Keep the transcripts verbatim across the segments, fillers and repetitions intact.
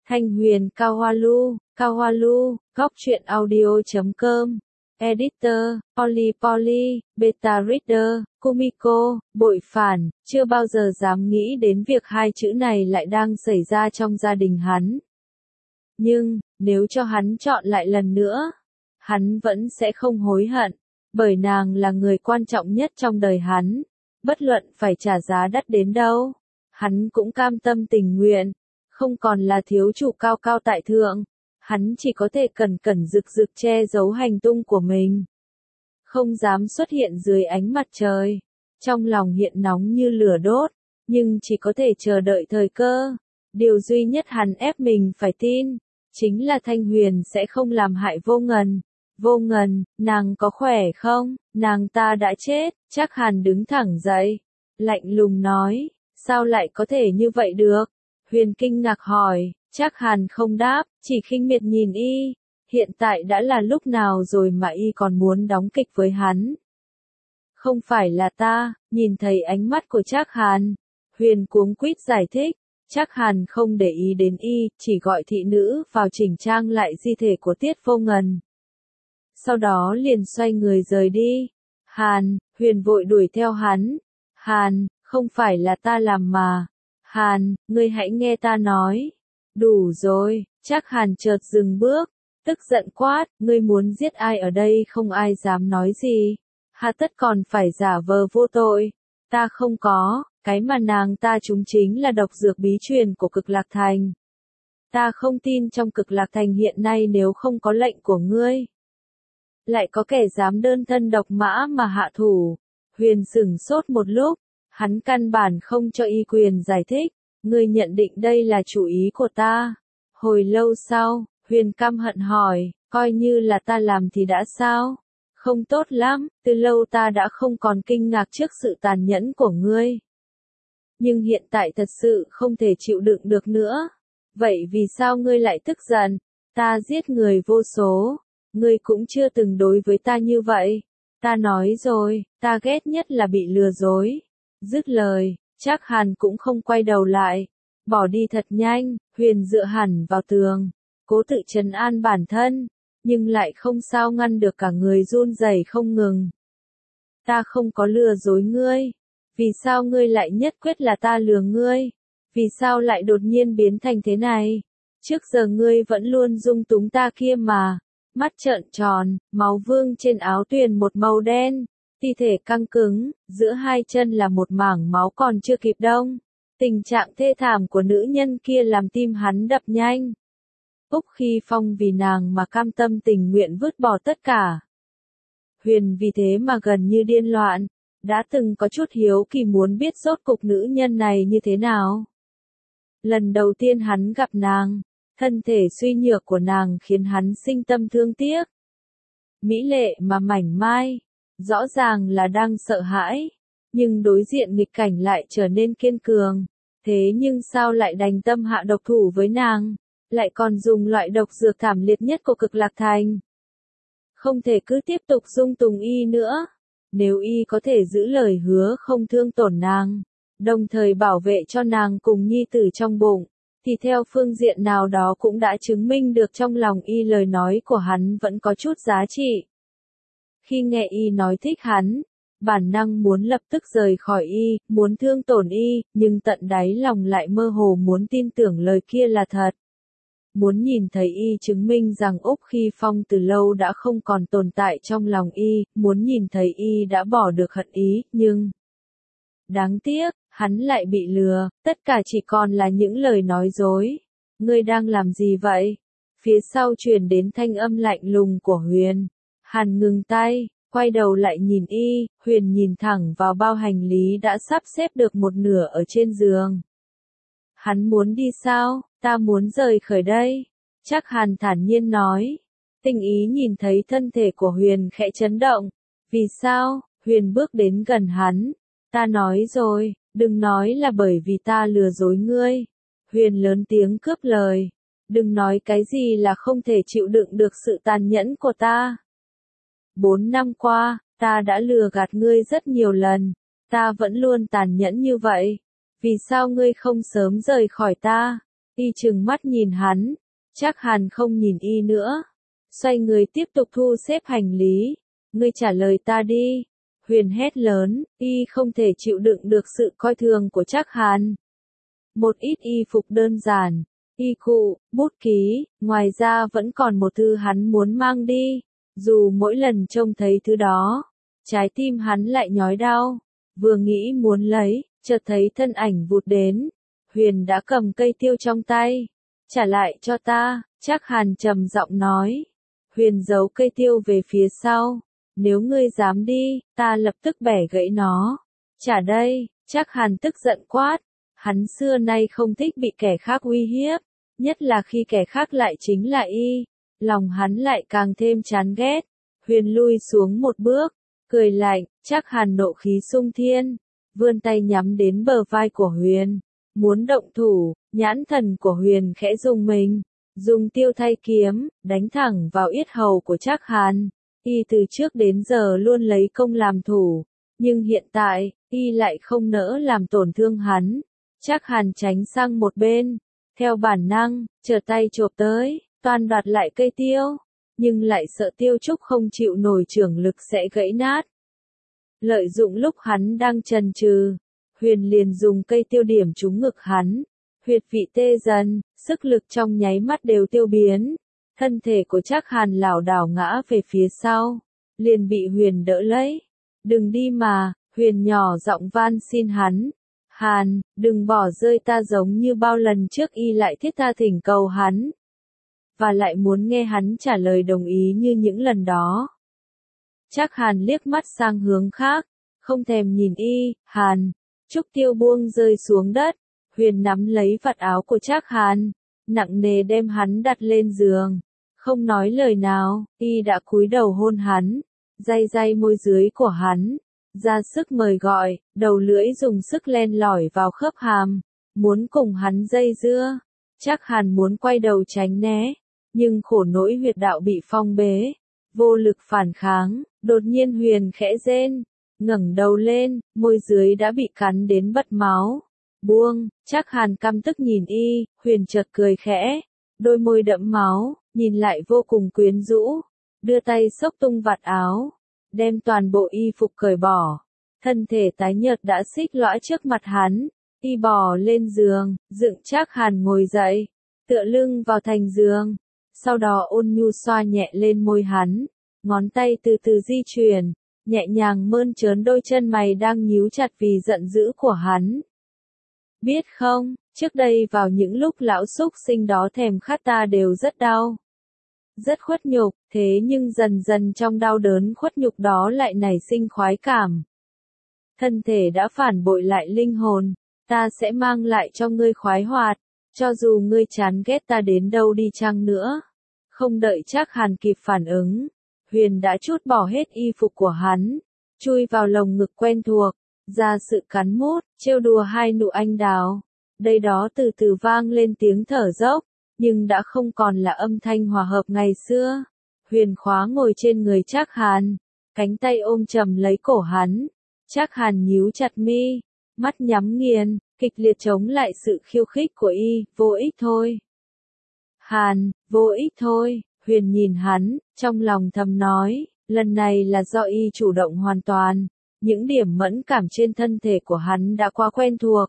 Thanh Huyền Cao Hoa Lu, Cao Hoa Lu, góc truyện audio chấm com, Editor, Polly Polly, Beta Reader, Kumiko, bội phản, chưa bao giờ dám nghĩ đến việc hai chữ này lại đang xảy ra trong gia đình hắn. Nhưng, nếu cho hắn chọn lại lần nữa, hắn vẫn sẽ không hối hận, bởi nàng là người quan trọng nhất trong đời hắn, bất luận phải trả giá đắt đến đâu, hắn cũng cam tâm tình nguyện, không còn là thiếu chủ cao cao tại thượng, hắn chỉ có thể cẩn cẩn rực rực che giấu hành tung của mình, không dám xuất hiện dưới ánh mặt trời, trong lòng hiện nóng như lửa đốt, nhưng chỉ có thể chờ đợi thời cơ, điều duy nhất hắn ép mình phải tin, chính là Thanh Huyền sẽ không làm hại Vô Ngần. Vô Ngần, nàng có khỏe không? Nàng ta đã chết. Trác Hàn đứng thẳng dậy, lạnh lùng nói, sao lại có thể như vậy được? Huyền kinh ngạc hỏi, Trác Hàn không đáp, chỉ khinh miệt nhìn y, hiện tại đã là lúc nào rồi mà y còn muốn đóng kịch với hắn? Không phải là ta. Nhìn thấy ánh mắt của Trác Hàn, Huyền cuống quýt giải thích. Trác Hàn không để ý đến y, chỉ gọi thị nữ vào chỉnh trang lại di thể của Tiết Vô Ngần. Sau đó liền xoay người rời đi. Hàn, Huyền vội đuổi theo hắn. Hàn, không phải là ta làm mà. Hàn, ngươi hãy nghe ta nói. Đủ rồi. Trác Hàn chợt dừng bước, tức giận quát, ngươi muốn giết ai ở đây không ai dám nói gì. Hà tất còn phải giả vờ vô tội. Ta không có. Cái mà nàng ta trúng chính là độc dược bí truyền của Cực Lạc Thành. Ta không tin trong Cực Lạc Thành hiện nay nếu không có lệnh của ngươi, lại có kẻ dám đơn thân độc mã mà hạ thủ. Huyền sửng sốt một lúc, hắn căn bản không cho y quyền giải thích, ngươi nhận định đây là chủ ý của ta. Hồi lâu sau, Huyền căm hận hỏi, coi như là ta làm thì đã sao? Không tốt lắm, từ lâu ta đã không còn kinh ngạc trước sự tàn nhẫn của ngươi. Nhưng hiện tại thật sự không thể chịu đựng được nữa. Vậy vì sao ngươi lại tức giận? Ta giết người vô số. Ngươi cũng chưa từng đối với ta như vậy. Ta nói rồi, ta ghét nhất là bị lừa dối. Dứt lời, Trác Hàn cũng không quay đầu lại. Bỏ đi thật nhanh, Huyền dựa hẳn vào tường. Cố tự trấn an bản thân. Nhưng lại không sao ngăn được cả người run rẩy không ngừng. Ta không có lừa dối ngươi. Vì sao ngươi lại nhất quyết là ta lừa ngươi? Vì sao lại đột nhiên biến thành thế này? Trước giờ ngươi vẫn luôn dung túng ta kia mà. Mắt trợn tròn, máu vương trên áo tuyền một màu đen, thi thể căng cứng, giữa hai chân là một mảng máu còn chưa kịp đông. Tình trạng thê thảm của nữ nhân kia làm tim hắn đập nhanh. Úc Khi Phong vì nàng mà cam tâm tình nguyện vứt bỏ tất cả. Huyền vì thế mà gần như điên loạn. Đã từng có chút hiếu kỳ muốn biết rốt cục nữ nhân này như thế nào. Lần đầu tiên hắn gặp nàng, thân thể suy nhược của nàng khiến hắn sinh tâm thương tiếc. Mỹ lệ mà mảnh mai, rõ ràng là đang sợ hãi, nhưng đối diện nghịch cảnh lại trở nên kiên cường. Thế nhưng sao lại đành tâm hạ độc thủ với nàng, lại còn dùng loại độc dược thảm liệt nhất của Cực Lạc Thành. Không thể cứ tiếp tục dung túng y nữa. Nếu y có thể giữ lời hứa không thương tổn nàng, đồng thời bảo vệ cho nàng cùng nhi tử trong bụng, thì theo phương diện nào đó cũng đã chứng minh được trong lòng y lời nói của hắn vẫn có chút giá trị. Khi nghe y nói thích hắn, bản năng muốn lập tức rời khỏi y, muốn thương tổn y, nhưng tận đáy lòng lại mơ hồ muốn tin tưởng lời kia là thật. Muốn nhìn thấy y chứng minh rằng Úc Khi Phong từ lâu đã không còn tồn tại trong lòng y, muốn nhìn thấy y đã bỏ được hận ý, nhưng... Đáng tiếc, hắn lại bị lừa, tất cả chỉ còn là những lời nói dối. Ngươi đang làm gì vậy? Phía sau truyền đến thanh âm lạnh lùng của Huyền. Hàn ngừng tay, quay đầu lại nhìn y, Huyền nhìn thẳng vào bao hành lý đã sắp xếp được một nửa ở trên giường. Hắn muốn đi sao? Ta muốn rời khỏi đây. Trác Hàn thản nhiên nói. Tinh ý nhìn thấy thân thể của Huyền khẽ chấn động. Vì sao? Huyền bước đến gần hắn. Ta nói rồi, đừng nói là bởi vì ta lừa dối ngươi. Huyền lớn tiếng cướp lời. Đừng nói cái gì là không thể chịu đựng được sự tàn nhẫn của ta. Bốn năm qua, ta đã lừa gạt ngươi rất nhiều lần. Ta vẫn luôn tàn nhẫn như vậy. Vì sao ngươi không sớm rời khỏi ta? Y trừng mắt nhìn hắn. Trác Hàn không nhìn Y nữa. Xoay người tiếp tục thu xếp hành lý. Ngươi trả lời ta đi. Huyền hét lớn. Y không thể chịu đựng được sự coi thường của Trác Hàn. Một ít y phục đơn giản. Y cụ, bút ký, ngoài ra vẫn còn một thứ hắn muốn mang đi. Dù mỗi lần trông thấy thứ đó, trái tim hắn lại nhói đau. Vừa nghĩ muốn lấy, chợt thấy thân ảnh vụt đến. Huyền đã cầm cây tiêu trong tay. Trả lại cho ta, Trác Hàn trầm giọng nói. Huyền giấu cây tiêu về phía sau. Nếu ngươi dám đi, ta lập tức bẻ gãy nó. Trả đây, Trác Hàn tức giận quát. Hắn xưa nay không thích bị kẻ khác uy hiếp, nhất là khi kẻ khác lại chính là Y. Lòng hắn lại càng thêm chán ghét. Huyền lui xuống một bước, cười lạnh. Trác Hàn nộ khí sung thiên, vươn tay nhắm đến bờ vai của Huyền, muốn động thủ. Nhãn thần của Huyền khẽ rung mình, dùng tiêu thay kiếm, đánh thẳng vào yết hầu của Trác Hàn. Y từ trước đến giờ luôn lấy công làm thủ, nhưng hiện tại, Y lại không nỡ làm tổn thương hắn. Trác Hàn tránh sang một bên, theo bản năng, trở tay chộp tới, toan đoạt lại cây tiêu, nhưng lại sợ tiêu trúc không chịu nổi chưởng lực sẽ gãy nát. Lợi dụng lúc hắn đang chần chừ, Huyền liền dùng cây tiêu điểm trúng ngực hắn, huyệt vị tê dần, sức lực trong nháy mắt đều tiêu biến. Thân thể của Trác Hàn lảo đảo ngã về phía sau, liền bị Huyền đỡ lấy. Đừng đi mà, Huyền nhỏ giọng van xin hắn. Hàn, đừng bỏ rơi ta giống như bao lần trước Y lại thiết tha thỉnh cầu hắn. Và lại muốn nghe hắn trả lời đồng ý như những lần đó. Trác Hàn liếc mắt sang hướng khác, không thèm nhìn Y. Hàn, trúc tiêu buông rơi xuống đất. Huyền nắm lấy vạt áo của Trác Hàn, nặng nề đem hắn đặt lên giường. Không nói lời nào, Y đã cúi đầu hôn hắn, day day môi dưới của hắn. Ra sức mời gọi, đầu lưỡi dùng sức len lỏi vào khớp hàm, muốn cùng hắn dây dưa. Trác Hàn muốn quay đầu tránh né, nhưng khổ nỗi huyệt đạo bị phong bế, vô lực phản kháng. Đột nhiên Huyền khẽ rên, ngẩng đầu lên, môi dưới đã bị cắn đến bật máu. Buông, Trác Hàn căm tức nhìn Y. Huyền chợt cười khẽ, đôi môi đẫm máu, nhìn lại vô cùng quyến rũ, đưa tay xốc tung vạt áo, đem toàn bộ y phục cởi bỏ. Thân thể tái nhợt đã xích lõa trước mặt hắn. Y bò lên giường, dựng Trác Hàn ngồi dậy, tựa lưng vào thành giường, sau đó ôn nhu xoa nhẹ lên môi hắn, ngón tay từ từ di chuyển, nhẹ nhàng mơn trớn đôi chân mày đang nhíu chặt vì giận dữ của hắn. Biết không, trước đây vào những lúc lão súc sinh đó thèm khát ta đều rất đau, rất khuất nhục, thế nhưng dần dần trong đau đớn khuất nhục đó lại nảy sinh khoái cảm. Thân thể đã phản bội lại linh hồn, ta sẽ mang lại cho ngươi khoái hoạt, cho dù ngươi chán ghét ta đến đâu đi chăng nữa. Không đợi Trác Hàn kịp phản ứng, Huyền đã trút bỏ hết y phục của hắn, chui vào lồng ngực quen thuộc, ra sự cắn mút, trêu đùa hai nụ anh đào. Đây đó từ từ vang lên tiếng thở dốc, nhưng đã không còn là âm thanh hòa hợp ngày xưa. Huyền khóa ngồi trên người Trác Hàn, cánh tay ôm chầm lấy cổ hắn. Trác Hàn nhíu chặt mi, mắt nhắm nghiền, kịch liệt chống lại sự khiêu khích của Y. Vô ích thôi. Hàn, vô ích thôi. Huyền nhìn hắn, trong lòng thầm nói, lần này là do Y chủ động hoàn toàn. Những điểm mẫn cảm trên thân thể của hắn đã quá quen thuộc.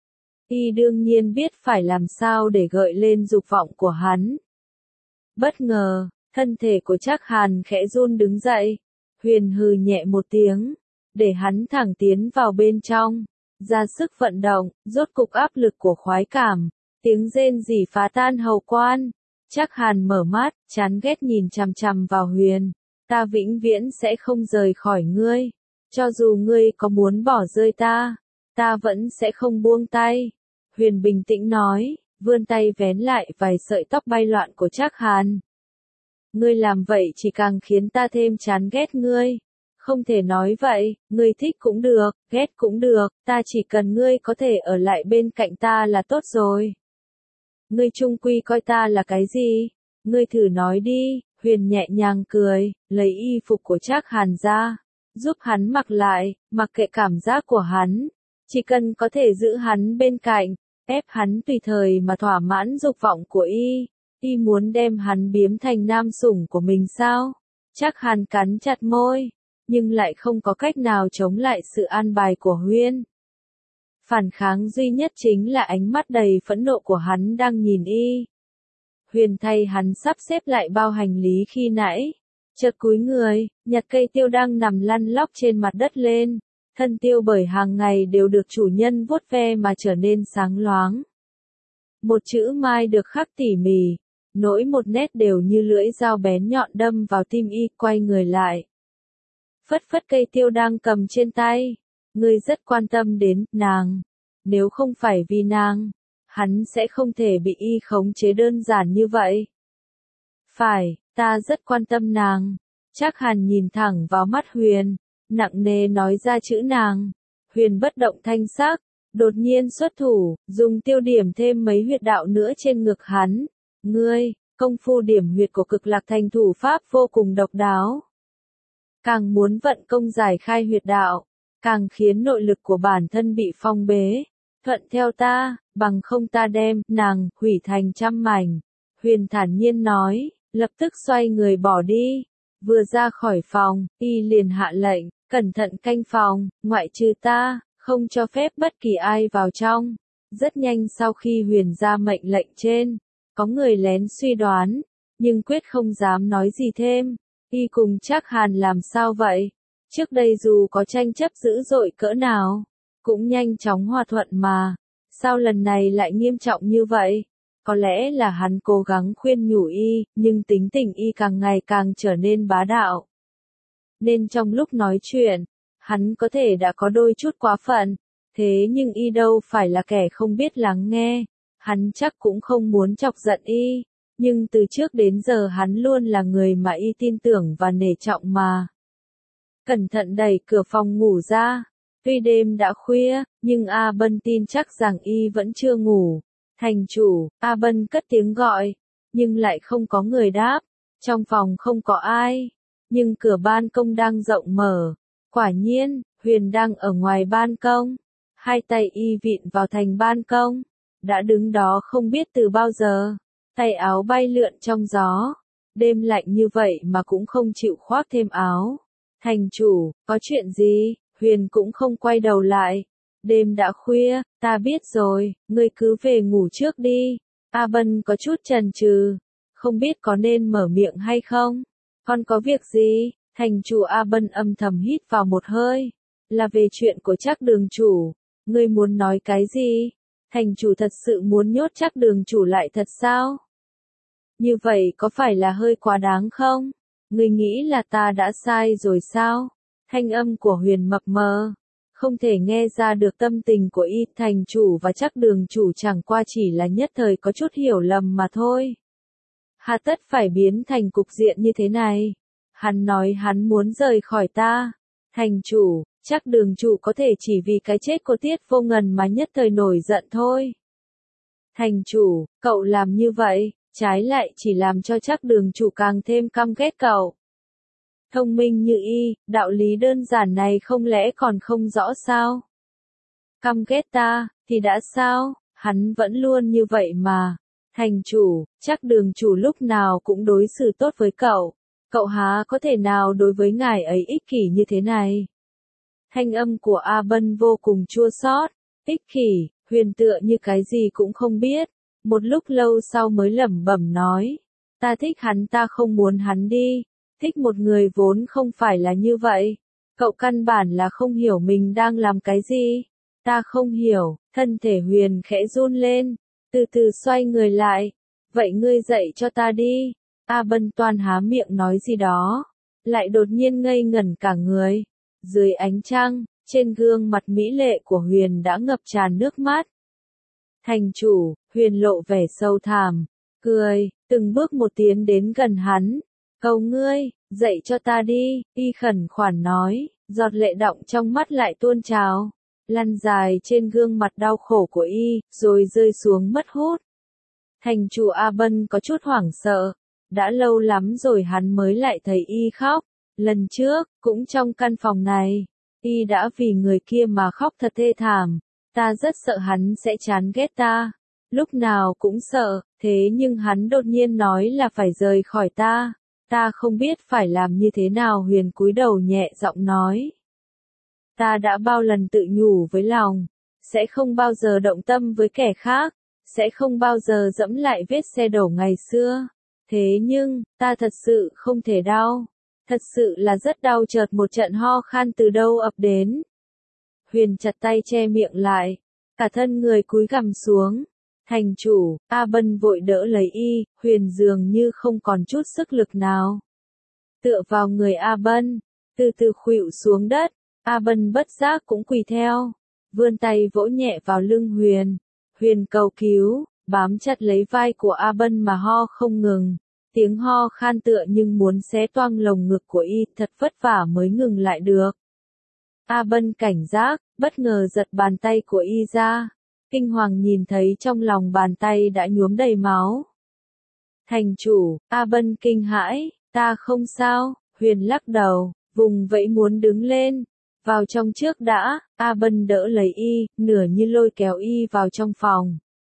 Y đương nhiên biết phải làm sao để gợi lên dục vọng của hắn. Bất ngờ, thân thể của Trác Hàn khẽ run đứng dậy. Huyền hừ nhẹ một tiếng, để hắn thẳng tiến vào bên trong, ra sức vận động, rốt cục áp lực của khoái cảm, tiếng rên rỉ phá tan hầu quan. Trác Hàn mở mắt, chán ghét nhìn chằm chằm vào Huyền. Ta vĩnh viễn sẽ không rời khỏi ngươi. Cho dù ngươi có muốn bỏ rơi ta, ta vẫn sẽ không buông tay. Huyền bình tĩnh nói, vươn tay vén lại vài sợi tóc bay loạn của Trác Hàn. Ngươi làm vậy chỉ càng khiến ta thêm chán ghét ngươi. Không thể nói vậy, ngươi thích cũng được, ghét cũng được, ta chỉ cần ngươi có thể ở lại bên cạnh ta là tốt rồi. Ngươi chung quy coi ta là cái gì? Ngươi thử nói đi. Huyền nhẹ nhàng cười, lấy y phục của Trác Hàn ra, giúp hắn mặc lại, mặc kệ cảm giác của hắn. Chỉ cần có thể giữ hắn bên cạnh, ép hắn tùy thời mà thỏa mãn dục vọng của y. Y muốn đem hắn biếm thành nam sủng của mình sao? Chắc Hàn cắn chặt môi, nhưng lại không có cách nào chống lại sự an bài của Huyên. Phản kháng duy nhất chính là ánh mắt đầy phẫn nộ của hắn đang nhìn y. Huyền thay hắn sắp xếp lại bao hành lý khi nãy, chợt cúi người, nhặt cây tiêu đang nằm lăn lóc trên mặt đất lên. Thân tiêu bởi hàng ngày đều được chủ nhân vuốt ve mà trở nên sáng loáng. Một chữ mai được khắc tỉ mỉ, nỗi một nét đều như lưỡi dao bén nhọn đâm vào tim y, quay người lại. Phất phất cây tiêu đang cầm trên tay, ngươi rất quan tâm đến nàng. Nếu không phải vì nàng, hắn sẽ không thể bị y khống chế đơn giản như vậy. Phải, ta rất quan tâm nàng. Trác Hàn nhìn thẳng vào mắt Huyền, nặng nề nói ra chữ nàng. Huyền bất động thanh sắc, đột nhiên xuất thủ, dùng tiêu điểm thêm mấy huyệt đạo nữa trên ngực hắn. Ngươi, công phu điểm huyệt của Cực Lạc Thành thủ pháp vô cùng độc đáo. Càng muốn vận công giải khai huyệt đạo, càng khiến nội lực của bản thân bị phong bế. Thuận theo ta, bằng không ta đem nàng hủy thành trăm mảnh. Huyền thản nhiên nói, lập tức xoay người bỏ đi. Vừa ra khỏi phòng, y liền hạ lệnh, cẩn thận canh phòng, ngoại trừ ta, không cho phép bất kỳ ai vào trong. Rất nhanh sau khi Huyền ra mệnh lệnh trên, có người lén suy đoán, nhưng quyết không dám nói gì thêm. Y cùng Trác Hàn làm sao vậy? Trước đây dù có tranh chấp dữ dội cỡ nào, cũng nhanh chóng hòa thuận mà. Sao lần này lại nghiêm trọng như vậy? Có lẽ là hắn cố gắng khuyên nhủ y, nhưng tính tình y càng ngày càng trở nên bá đạo. Nên trong lúc nói chuyện, hắn có thể đã có đôi chút quá phận, thế nhưng y đâu phải là kẻ không biết lắng nghe. Hắn chắc cũng không muốn chọc giận y, nhưng từ trước đến giờ hắn luôn là người mà y tin tưởng và nể trọng mà. Cẩn thận đẩy cửa phòng ngủ ra. Tuy đêm đã khuya, nhưng A Bân tin chắc rằng y vẫn chưa ngủ. Thành chủ, A Bân cất tiếng gọi, nhưng lại không có người đáp. Trong phòng không có ai, nhưng cửa ban công đang rộng mở. Quả nhiên, Huyền đang ở ngoài ban công. Hai tay y vịn vào thành ban công, đã đứng đó không biết từ bao giờ. Tay áo bay lượn trong gió. Đêm lạnh như vậy mà cũng không chịu khoác thêm áo. Thành chủ, có chuyện gì? Huyền cũng không quay đầu lại. Đêm đã khuya, ta biết rồi, ngươi cứ về ngủ trước đi. A Bân có chút chần chừ, không biết có nên mở miệng hay không. Con có việc gì? Thành chủ A Bân âm thầm hít vào một hơi. Là về chuyện của Trác đường chủ. Ngươi muốn nói cái gì? Thành chủ thật sự muốn nhốt Trác đường chủ lại thật sao? Như vậy có phải là hơi quá đáng không? Ngươi nghĩ là ta đã sai rồi sao? Thanh âm của Huyền mập mờ, không thể nghe ra được tâm tình của y. Thành chủ và Trác đường chủ chẳng qua chỉ là nhất thời có chút hiểu lầm mà thôi. Hà tất phải biến thành cục diện như thế này? Hắn nói hắn muốn rời khỏi ta. Thành chủ, Trác đường chủ có thể chỉ vì cái chết của Tiết Vô Ngần mà nhất thời nổi giận thôi. Thành chủ, cậu làm như vậy, trái lại chỉ làm cho Trác đường chủ càng thêm căm ghét cậu. Thông minh như y, đạo lý đơn giản này không lẽ còn không rõ sao? Căm ghét ta, thì đã sao, hắn vẫn luôn như vậy mà. Thành chủ, Trác đường chủ lúc nào cũng đối xử tốt với cậu. Cậu há có thể nào đối với ngài ấy ích kỷ như thế này? Thanh âm của A Bân vô cùng chua xót. Ích kỷ, Huyền tựa như cái gì cũng không biết. Một lúc lâu sau mới lẩm bẩm nói. Ta thích hắn, ta không muốn hắn đi. Thích một người vốn không phải là như vậy. Cậu căn bản là không hiểu mình đang làm cái gì. Ta không hiểu. Thân thể Huyền khẽ run lên, từ từ xoay người lại. Vậy ngươi dạy cho ta đi. A Bân toan há miệng nói gì đó, lại đột nhiên ngây ngẩn cả người. Dưới ánh trăng, trên gương mặt mỹ lệ của Huyền đã ngập tràn nước mắt. Thành chủ, Huyền lộ vẻ sâu thẳm, cười, từng bước một tiến đến gần hắn. Cầu ngươi, dạy cho ta đi, y khẩn khoản nói, giọt lệ đọng trong mắt lại tuôn trào, lăn dài trên gương mặt đau khổ của y, rồi rơi xuống mất hút. Thành chủ A Bân có chút hoảng sợ, đã lâu lắm rồi hắn mới lại thấy y khóc. Lần trước, cũng trong căn phòng này, y đã vì người kia mà khóc thật thê thảm. Ta rất sợ hắn sẽ chán ghét ta. Lúc nào cũng sợ, thế nhưng hắn đột nhiên nói là phải rời khỏi ta. Ta không biết phải làm như thế nào. Huyền cúi đầu nhẹ giọng nói. Ta đã bao lần tự nhủ với lòng, sẽ không bao giờ động tâm với kẻ khác, sẽ không bao giờ dẫm lại vết xe đổ ngày xưa. Thế nhưng, ta thật sự không thể đau. Thật sự là rất đau. Chợt một trận ho khan từ đâu ập đến. Huyền chặt tay che miệng lại, cả thân người cúi gằm xuống. Thành chủ, A Bân vội đỡ lấy y, Huyền dường như không còn chút sức lực nào. Tựa vào người A Bân, từ từ khuỵu xuống đất, A Bân bất giác cũng quỳ theo, vươn tay vỗ nhẹ vào lưng Huyền. Huyền cầu cứu, bám chặt lấy vai của A Bân mà ho không ngừng. Tiếng ho khan tựa nhưng muốn xé toang lồng ngực của y, thật vất vả mới ngừng lại được. A Bân cảnh giác, bất ngờ giật bàn tay của y ra. Kinh hoàng nhìn thấy trong lòng bàn tay đã nhuốm đầy máu. Thành chủ, A Bân kinh hãi, ta không sao. Huyền lắc đầu, vùng vẫy muốn đứng lên. Vào trong trước đã. A Bân đỡ lấy y, nửa như lôi kéo y vào trong phòng.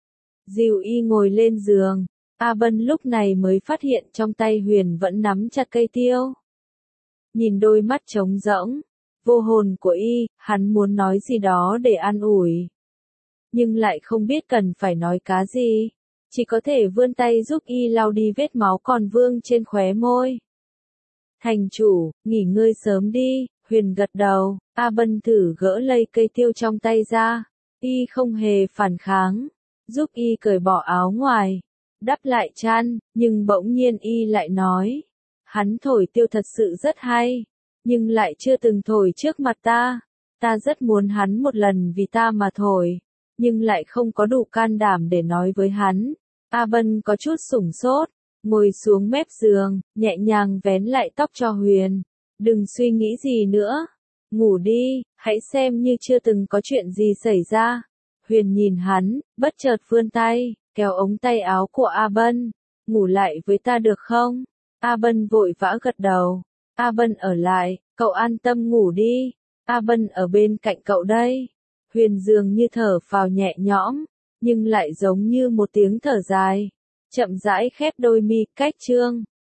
Dìu y ngồi lên giường. A Bân lúc này mới phát hiện trong tay Huyền vẫn nắm chặt cây tiêu. Nhìn đôi mắt trống rỗng, vô hồn của y, hắn muốn nói gì đó để an ủi. Nhưng lại không biết cần phải nói cá gì. Chỉ có thể vươn tay giúp y lau đi vết máu còn vương trên khóe môi. Thành chủ, nghỉ ngơi sớm đi. Huyền gật đầu. A Bân thử gỡ lấy cây tiêu trong tay ra. Y không hề phản kháng. Giúp y cởi bỏ áo ngoài, đắp lại chăn, nhưng bỗng nhiên y lại nói. Hắn thổi tiêu thật sự rất hay, nhưng lại chưa từng thổi trước mặt ta. Ta rất muốn hắn một lần vì ta mà thổi, nhưng lại không có đủ can đảm để nói với hắn. A Bân có chút sửng sốt, ngồi xuống mép giường, nhẹ nhàng vén lại tóc cho Huyền. Đừng suy nghĩ gì nữa, ngủ đi, hãy xem như chưa từng có chuyện gì xảy ra. Huyền nhìn hắn, bất chợt vươn tay, kéo ống tay áo của A Bân. Ngủ lại với ta được không? A Bân vội vã gật đầu. A Bân ở lại, cậu an tâm ngủ đi. A Bân ở bên cạnh cậu đây. Huyền dường như thở phào nhẹ nhõm, nhưng lại giống như một tiếng thở dài. Chậm rãi khép đôi mi, cách chương.